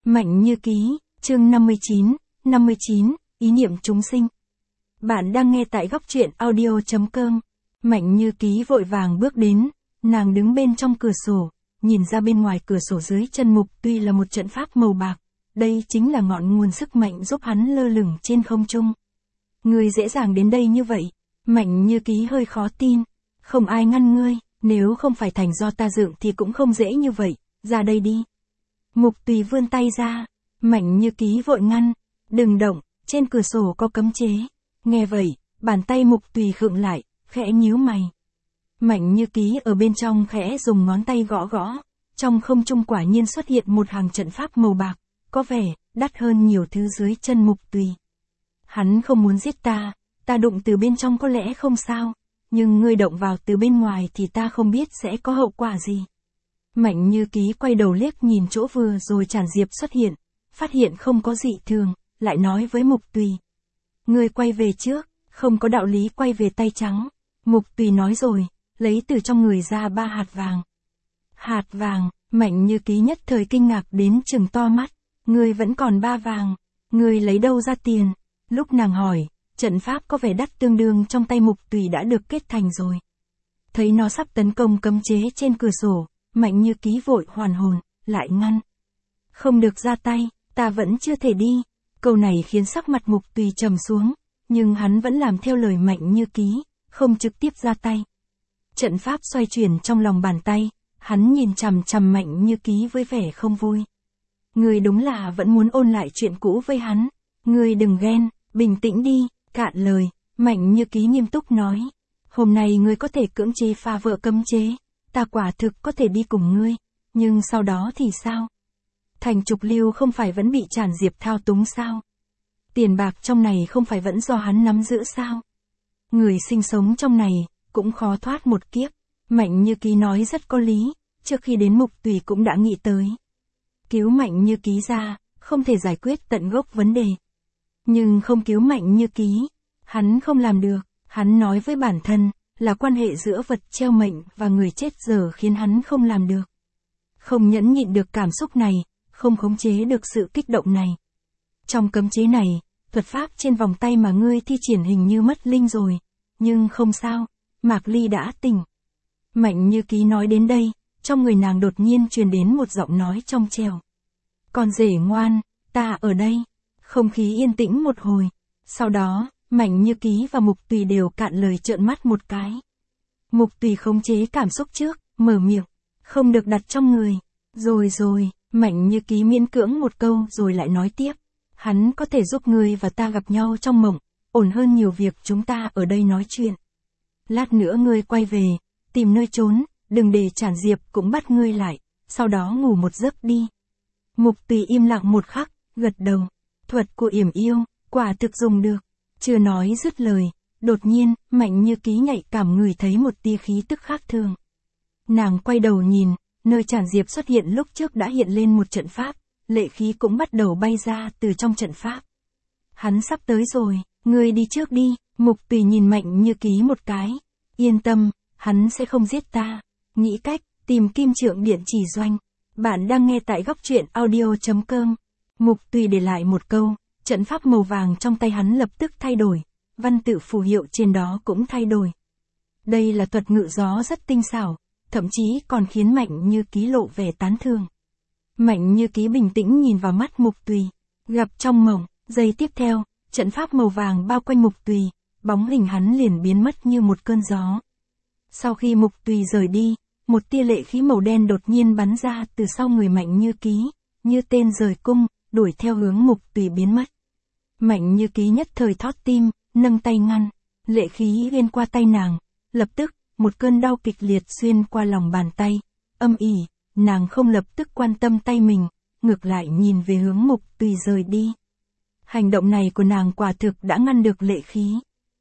Mạnh Như Ký, chương 59, ý niệm chúng sinh. Bạn đang nghe tại góc truyện audio.com. Mạnh Như Ký vội vàng bước đến, nàng đứng bên trong cửa sổ, nhìn ra bên ngoài cửa sổ dưới chân Mục Tùy là một trận pháp màu bạc, đây chính là ngọn nguồn sức mạnh giúp hắn lơ lửng trên không trung. Ngươi dễ dàng đến đây như vậy, Mạnh Như Ký hơi khó tin, không ai ngăn ngươi, nếu không phải thành do ta dựng thì cũng không dễ như vậy, ra đây đi. Mục Tùy vươn tay ra, Mạnh Như Ký vội ngăn, đừng động, trên cửa sổ có cấm chế. Nghe vậy, bàn tay Mục Tùy khựng lại, khẽ nhíu mày. Mạnh Như Ký ở bên trong khẽ dùng ngón tay gõ gõ, trong không trung quả nhiên xuất hiện một hàng trận pháp màu bạc, có vẻ đắt hơn nhiều thứ dưới chân Mục Tùy. Hắn không muốn giết ta đụng từ bên trong có lẽ không sao, nhưng ngươi động vào từ bên ngoài thì ta không biết sẽ có hậu quả gì. Mạnh Như Ký quay đầu liếc nhìn chỗ vừa rồi Trản Diệp xuất hiện, phát hiện không có dị thường, lại nói với Mục Tùy. Ngươi quay về trước, không có đạo lý quay về tay trắng. Mục Tùy nói rồi, lấy từ trong người ra 3 hạt vàng. Hạt vàng, Mạnh Như Ký nhất thời kinh ngạc đến trừng to mắt. Ngươi vẫn còn 3 vàng, ngươi lấy đâu ra tiền? Lúc nàng hỏi, trận pháp có vẻ đắt tương đương trong tay Mục Tùy đã được kết thành rồi. Thấy nó sắp tấn công cấm chế trên cửa sổ, Mạnh Như Ký vội hoàn hồn, lại ngăn. Không được ra tay, ta vẫn chưa thể đi. Câu này khiến sắc mặt Mục Tùy trầm xuống, nhưng hắn vẫn làm theo lời Mạnh Như Ký, không trực tiếp ra tay. Trận pháp xoay chuyển trong lòng bàn tay, hắn nhìn chằm chằm Mạnh Như Ký với vẻ không vui. Ngươi đúng là vẫn muốn ôn lại chuyện cũ với hắn. Ngươi đừng ghen, bình tĩnh đi. Cạn lời, Mạnh Như Ký nghiêm túc nói. Hôm nay ngươi có thể cưỡng chế phá vỡ cấm chế, ta quả thực có thể đi cùng ngươi, nhưng sau đó thì sao? Thành Trục Lưu không phải vẫn bị Trản Diệp thao túng sao? Tiền bạc trong này không phải vẫn do hắn nắm giữ sao? Người sinh sống trong này, cũng khó thoát một kiếp. Mạnh Như Ký nói rất có lý, trước khi đến Mục Tùy cũng đã nghĩ tới. Cứu Mạnh Như Ký ra, không thể giải quyết tận gốc vấn đề. Nhưng không cứu Mạnh Như Ký, hắn không làm được. Hắn nói với bản thân, là quan hệ giữa vật treo mệnh và người chết giờ khiến hắn không làm được. Không nhẫn nhịn được cảm xúc này, không khống chế được sự kích động này. Trong cấm chế này, thuật pháp trên vòng tay mà ngươi thi triển hình như mất linh rồi. Nhưng không sao, Mạc Ly đã tỉnh. Mạnh Như Ký nói đến đây, trong người nàng đột nhiên truyền đến một giọng nói trong trẻo. Con rể ngoan, ta ở đây. Không khí yên tĩnh một hồi. Sau đó, Mạnh Như Ký và Mục Tùy đều cạn lời trợn mắt một cái. Mục Tùy khống chế cảm xúc trước, mở miệng. Không được đặt trong người. Rồi, Mạnh Như Ký miễn cưỡng một câu rồi lại nói tiếp. Hắn có thể giúp ngươi và ta gặp nhau trong mộng, ổn hơn nhiều việc chúng ta ở đây nói chuyện. Lát nữa ngươi quay về, tìm nơi trốn, đừng để Trản Diệp cũng bắt ngươi lại, sau đó ngủ một giấc đi. Mục Tùy im lặng một khắc, gật đầu. Thuật của yểm yêu, quả thực dùng được. Chưa nói dứt lời, đột nhiên, Mạnh Như Ký nhạy cảm ngửi thấy một tia khí tức khác thường. Nàng quay đầu nhìn, nơi Trản Diệp xuất hiện lúc trước đã hiện lên một trận pháp, lệ khí cũng bắt đầu bay ra từ trong trận pháp. Hắn sắp tới rồi, ngươi đi trước đi. Mục Tùy nhìn Mạnh Như Ký một cái. Yên tâm, hắn sẽ không giết ta. Nghĩ cách, tìm Kim Trượng Điện chỉ doanh. Bạn đang nghe tại góc truyện audio.com. Mục Tùy để lại một câu, trận pháp màu vàng trong tay hắn lập tức thay đổi, văn tự phù hiệu trên đó cũng thay đổi. Đây là thuật ngự gió rất tinh xảo, thậm chí còn khiến Mạnh Như Ký lộ vẻ tán thưởng. Mạnh Như Ký bình tĩnh nhìn vào mắt Mục Tùy, gặp trong mộng, giây tiếp theo, trận pháp màu vàng bao quanh Mục Tùy, bóng hình hắn liền biến mất như một cơn gió. Sau khi Mục Tùy rời đi, một tia lệ khí màu đen đột nhiên bắn ra từ sau người Mạnh Như Ký, như tên rời cung, đuổi theo hướng Mục Tùy biến mất. Mạnh Như Ký nhất thời thót tim, nâng tay ngăn, lệ khí lên qua tay nàng, lập tức, một cơn đau kịch liệt xuyên qua lòng bàn tay, âm ỉ, nàng không lập tức quan tâm tay mình, ngược lại nhìn về hướng Mục Tùy rời đi. Hành động này của nàng quả thực đã ngăn được lệ khí.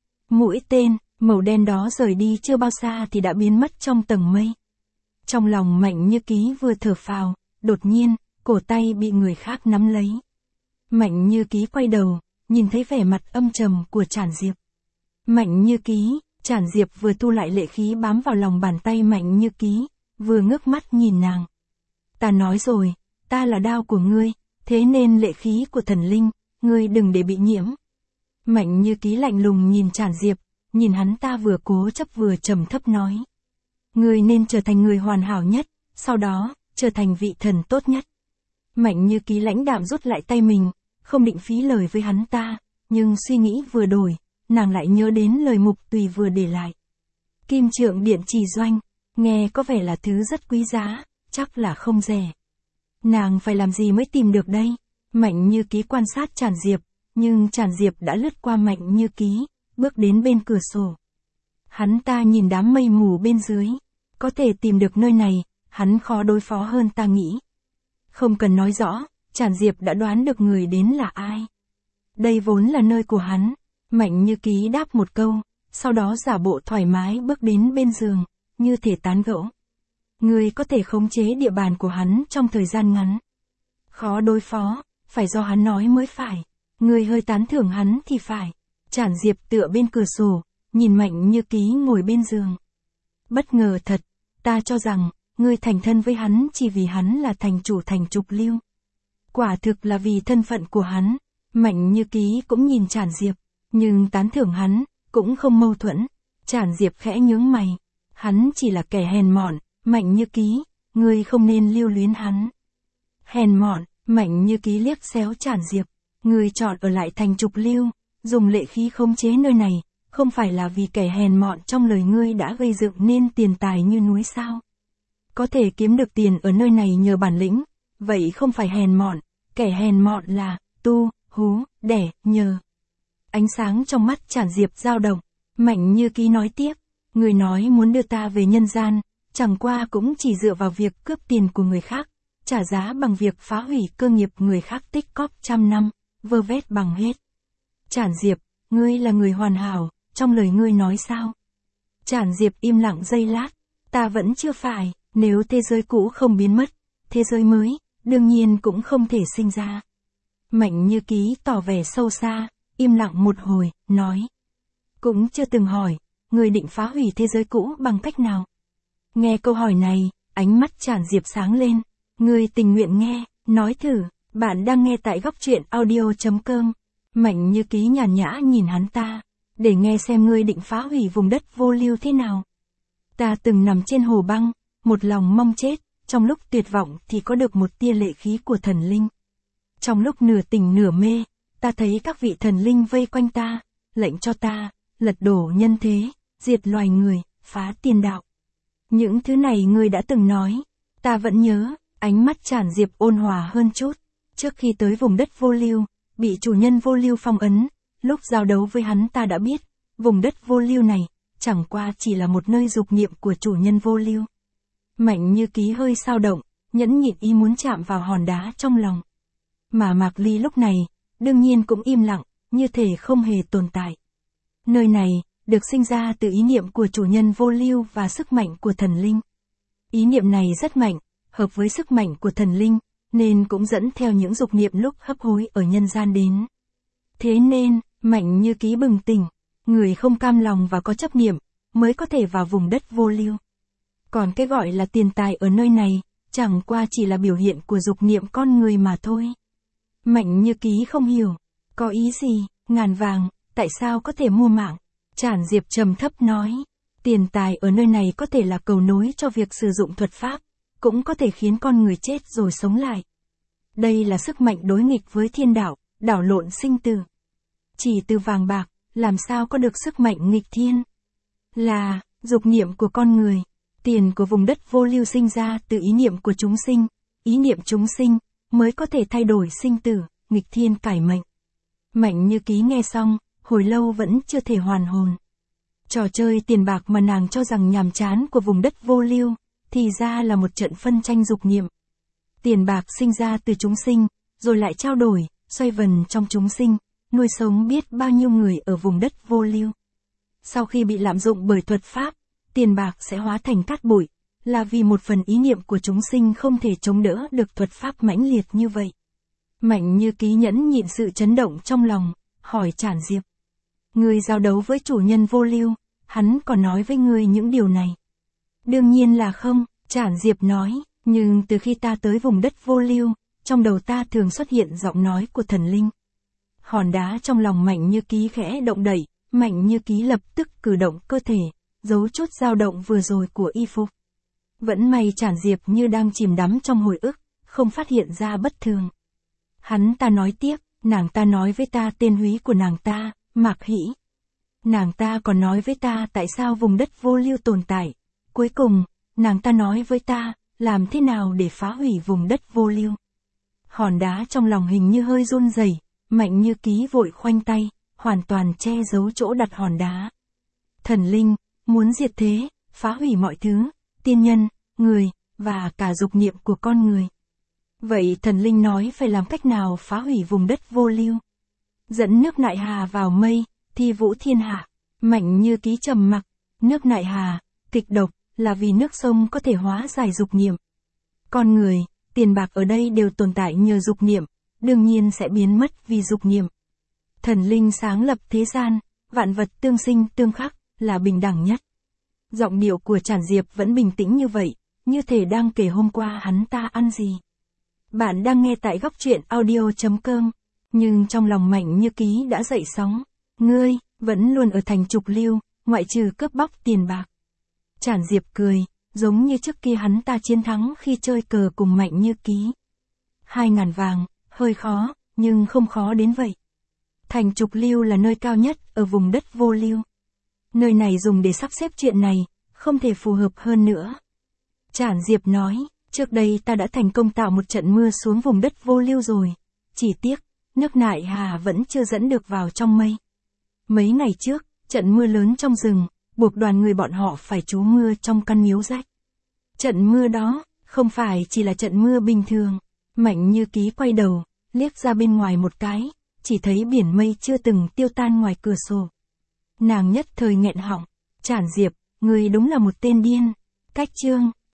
Mũi tên, màu đen đó rời đi chưa bao xa thì đã biến mất trong tầng mây. Trong lòng Mạnh Như Ký vừa thở phào, đột nhiên, cổ tay bị người khác nắm lấy. Mạnh Như Ký quay đầu, nhìn thấy vẻ mặt âm trầm của Trản Diệp. Mạnh Như Ký, Trản Diệp vừa thu lại lệ khí bám vào lòng bàn tay Mạnh Như Ký, vừa ngước mắt nhìn nàng. Ta nói rồi, ta là đao của ngươi, Thế nên lệ khí của thần linh, ngươi đừng để bị nhiễm. Mạnh Như Ký lạnh lùng nhìn Trản Diệp, nhìn hắn ta vừa cố chấp vừa trầm thấp nói. Ngươi nên trở thành người hoàn hảo nhất, sau đó, trở thành vị thần tốt nhất. Mạnh Như Ký lãnh đạm rút lại tay mình, không định phí lời với hắn ta, nhưng suy nghĩ vừa đổi, nàng lại nhớ đến lời Mục Tùy vừa để lại. Kim Trượng Điện Trì Doanh, nghe có vẻ là thứ rất quý giá, chắc là không rẻ. Nàng phải làm gì mới tìm được đây? Mạnh Như Ký quan sát Trản Diệp, nhưng Trản Diệp đã lướt qua Mạnh Như Ký, bước đến bên cửa sổ. Hắn ta nhìn đám mây mù bên dưới, có thể tìm được nơi này, hắn khó đối phó hơn ta nghĩ. Không cần nói rõ, Trản Diệp đã đoán được người đến là ai. Đây vốn là nơi của hắn. Mạnh Như Ký đáp một câu, sau đó giả bộ thoải mái bước đến bên giường, như thể tán gẫu. Người có thể khống chế địa bàn của hắn trong thời gian ngắn. Khó đối phó, phải do hắn nói mới phải. Người hơi tán thưởng hắn thì phải. Trản Diệp tựa bên cửa sổ, nhìn Mạnh Như Ký ngồi bên giường. Bất ngờ thật, ta cho rằng, ngươi thành thân với hắn chỉ vì hắn là thành chủ thành Trục Lưu. Quả thực là vì thân phận của hắn. Mạnh Như Ký cũng nhìn Trản Diệp, nhưng tán thưởng hắn, cũng không mâu thuẫn. Trản Diệp khẽ nhướng mày. Hắn chỉ là kẻ hèn mọn, Mạnh Như Ký, ngươi không nên lưu luyến hắn. Hèn mọn, Mạnh Như Ký liếc xéo Trản Diệp. Ngươi chọn ở lại thành Trục Lưu, dùng lệ khí khống chế nơi này, không phải là vì kẻ hèn mọn trong lời ngươi đã gây dựng nên tiền tài như núi sao? Có thể kiếm được tiền ở nơi này nhờ bản lĩnh, vậy không phải hèn mọn, kẻ hèn mọn là tu, hú, đẻ, nhờ. Ánh sáng trong mắt Trản Diệp dao động, Mạnh Như Ký nói tiếp, người nói muốn đưa ta về nhân gian, chẳng qua cũng chỉ dựa vào việc cướp tiền của người khác, trả giá bằng việc phá hủy cơ nghiệp người khác tích cóp trăm năm, vơ vét bằng hết. Trản Diệp, ngươi là người hoàn hảo, trong lời ngươi nói sao? Trản Diệp im lặng giây lát, ta vẫn chưa phải, nếu thế giới cũ không biến mất, thế giới mới, đương nhiên cũng không thể sinh ra. Mạnh Như Ký tỏ vẻ sâu xa, im lặng một hồi, nói. Cũng chưa từng hỏi, người định phá hủy thế giới cũ bằng cách nào? Nghe câu hỏi này, ánh mắt Trản Diệp sáng lên. Người tình nguyện nghe, nói thử, bạn đang nghe tại góc truyện audio.com. Mạnh Như Ký nhàn nhã nhìn hắn ta, để nghe xem ngươi định phá hủy vùng đất vô lưu thế nào. Ta từng nằm trên hồ băng, một lòng mong chết, trong lúc tuyệt vọng thì có được một tia lệ khí của thần linh. Trong lúc nửa tỉnh nửa mê, ta thấy các vị thần linh vây quanh ta, lệnh cho ta, lật đổ nhân thế, diệt loài người, phá tiên đạo. Những thứ này ngươi đã từng nói, ta vẫn nhớ, ánh mắt Trản Diệp ôn hòa hơn chút. Trước khi tới vùng đất vô lưu, bị chủ nhân vô lưu phong ấn, lúc giao đấu với hắn ta đã biết, vùng đất vô lưu này, chẳng qua chỉ là một nơi dục niệm của chủ nhân vô lưu. Mạnh Như Ký hơi xao động, nhẫn nhịn ý muốn chạm vào hòn đá trong lòng. Mà Mạc Ly lúc này, đương nhiên cũng im lặng, như thể không hề tồn tại. Nơi này, được sinh ra từ ý niệm của chủ nhân vô lưu và sức mạnh của thần linh. Ý niệm này rất mạnh, hợp với sức mạnh của thần linh, nên cũng dẫn theo những dục niệm lúc hấp hối ở nhân gian đến. Thế nên, Mạnh Như Ký bừng tỉnh, người không cam lòng và có chấp niệm, mới có thể vào vùng đất vô lưu. Còn cái gọi là tiền tài ở nơi này, chẳng qua chỉ là biểu hiện của dục niệm con người mà thôi. Mạnh Như Ký không hiểu, có ý gì, ngàn vàng, tại sao có thể mua mạng? Trản Diệp trầm thấp nói, tiền tài ở nơi này có thể là cầu nối cho việc sử dụng thuật pháp, cũng có thể khiến con người chết rồi sống lại. Đây là sức mạnh đối nghịch với thiên đạo, đảo lộn sinh tử. Chỉ từ vàng bạc, làm sao có được sức mạnh nghịch thiên? Là, dục niệm của con người. Tiền của vùng đất vô lưu sinh ra từ ý niệm của chúng sinh, ý niệm chúng sinh, mới có thể thay đổi sinh tử, nghịch thiên cải mệnh. Mạnh Như Ký nghe xong, hồi lâu vẫn chưa thể hoàn hồn. Trò chơi tiền bạc mà nàng cho rằng nhàm chán của vùng đất vô lưu, thì ra là một trận phân tranh dục niệm. Tiền bạc sinh ra từ chúng sinh, rồi lại trao đổi, xoay vần trong chúng sinh, nuôi sống biết bao nhiêu người ở vùng đất vô lưu. Sau khi bị lạm dụng bởi thuật pháp, tiền bạc sẽ hóa thành cát bụi, là vì một phần ý niệm của chúng sinh không thể chống đỡ được thuật pháp mãnh liệt như vậy. Mạnh Như Ký nhẫn nhịn sự chấn động trong lòng, hỏi Trản Diệp. Ngươi giao đấu với chủ nhân vô lưu, hắn còn nói với ngươi những điều này? Đương nhiên là không, Trản Diệp nói, nhưng từ khi ta tới vùng đất vô lưu, trong đầu ta thường xuất hiện giọng nói của thần linh. Hòn đá trong lòng Mạnh Như Ký khẽ động đậy, Mạnh Như Ký lập tức cử động cơ thể, giấu chút dao động vừa rồi của y phục. Vẫn may Trản Diệp như đang chìm đắm trong hồi ức, không phát hiện ra bất thường. Hắn ta nói tiếp, nàng ta nói với ta tên húy của nàng ta, Mạc Hỷ. Nàng ta còn nói với ta tại sao vùng đất vô lưu tồn tại. Cuối cùng, nàng ta nói với ta, làm thế nào để phá hủy vùng đất vô lưu. Hòn đá trong lòng hình như hơi run rẩy, Mạnh Như Ký vội khoanh tay, hoàn toàn che giấu chỗ đặt hòn đá. Thần linh, muốn diệt thế, phá hủy mọi thứ, tiên nhân, người, và cả dục niệm của con người. Vậy thần linh nói phải làm cách nào phá hủy vùng đất vô lưu? Dẫn nước Nại Hà vào mây, thi vũ thiên hạ. Mạnh Như Ký trầm mặc, nước Nại Hà, kịch độc, là vì nước sông có thể hóa giải dục niệm. Con người, tiền bạc ở đây đều tồn tại nhờ dục niệm, đương nhiên sẽ biến mất vì dục niệm. Thần linh sáng lập thế gian, vạn vật tương sinh tương khắc, là bình đẳng nhất. Giọng điệu của Trản Diệp vẫn bình tĩnh như vậy, như thể đang kể hôm qua hắn ta ăn gì. Bạn đang nghe tại góc truyện audio.com, nhưng trong lòng Mạnh Như Ký đã dậy sóng. Ngươi, vẫn luôn ở thành Trục Lưu, ngoại trừ cướp bóc tiền bạc. Trản Diệp cười, giống như trước kia hắn ta chiến thắng khi chơi cờ cùng Mạnh Như Ký. 2.000 vàng, hơi khó, nhưng không khó đến vậy. Thành Trục Lưu là nơi cao nhất ở vùng đất vô lưu. Nơi này dùng để sắp xếp chuyện này, không thể phù hợp hơn nữa. Trản Diệp nói, trước đây ta đã thành công tạo một trận mưa xuống vùng đất vô lưu rồi. Chỉ tiếc, nước Nại Hà vẫn chưa dẫn được vào trong mây. Mấy ngày trước, trận mưa lớn trong rừng, buộc đoàn người bọn họ phải trú mưa trong căn miếu rách. Trận mưa đó, không phải chỉ là trận mưa bình thường. Mạnh Như Ký quay đầu, liếc ra bên ngoài một cái, chỉ thấy biển mây chưa từng tiêu tan ngoài cửa sổ. Nàng nhất thời nghẹn họng, Trản Diệp, ngươi đúng là một tên điên. Cách chương